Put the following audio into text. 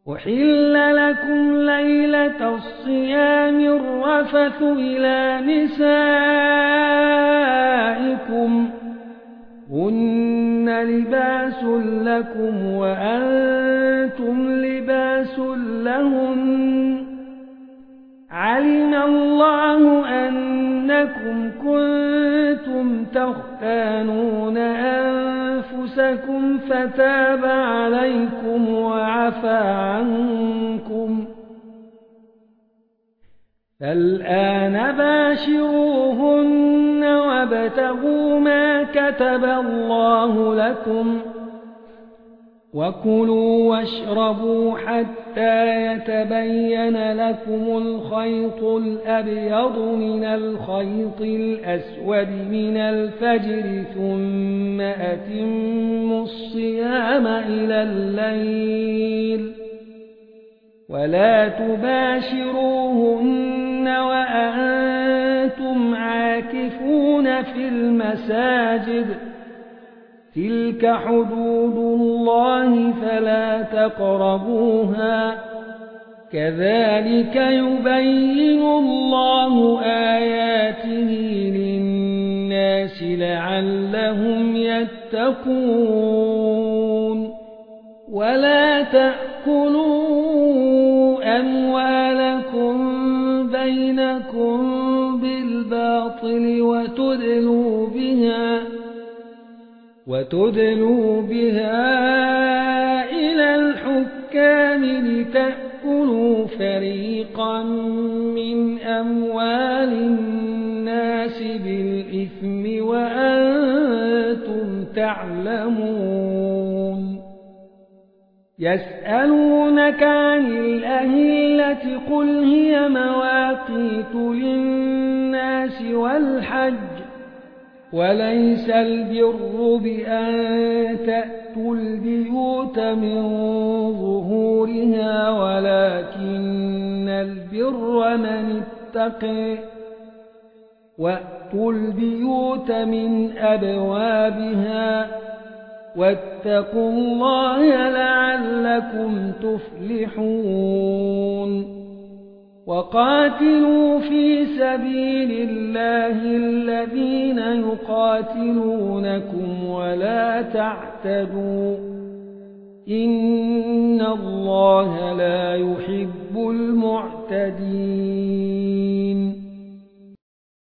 أحل لكم ليلة الصيام الرفث إلى نسائكم هن لباس لكم وأنتم لباس لهن علم الله أنكم كنتم تختانون أنفسكم فتاب عليكم وعفى عنكم فالآن باشروهن وابتغوا ما كتب الله لكم وكلوا واشربوا حتى يتبين لكم الخيط الأبيض من الخيط الأسود من الفجر ثم أتموا الصيام إلى الليل ولا تباشروهن وأنتم عاكفون في المساجد تلك حدود الله فلا تقربوها كذلك يبين الله آياته للناس لعلهم يتقون ولا تأكلوا أموالكم بينكم بالباطل وتدلوا بها إلى الحكام لتأكلوا فريقا من أموال الناس بالإثم وأنتم تعلمون يسألونك عن الأهلة قل هي مواقيت للناس والحج وليس البر بأن تأتوا البيوت من ظهورها ولكن البر من اتقى وأتوا البيوت من أبوابها واتقوا الله لعلكم تفلحون وقاتلوا في سبيل الله الذين يقاتلونكم ولا تعتدوا إن الله لا يحب المعتدين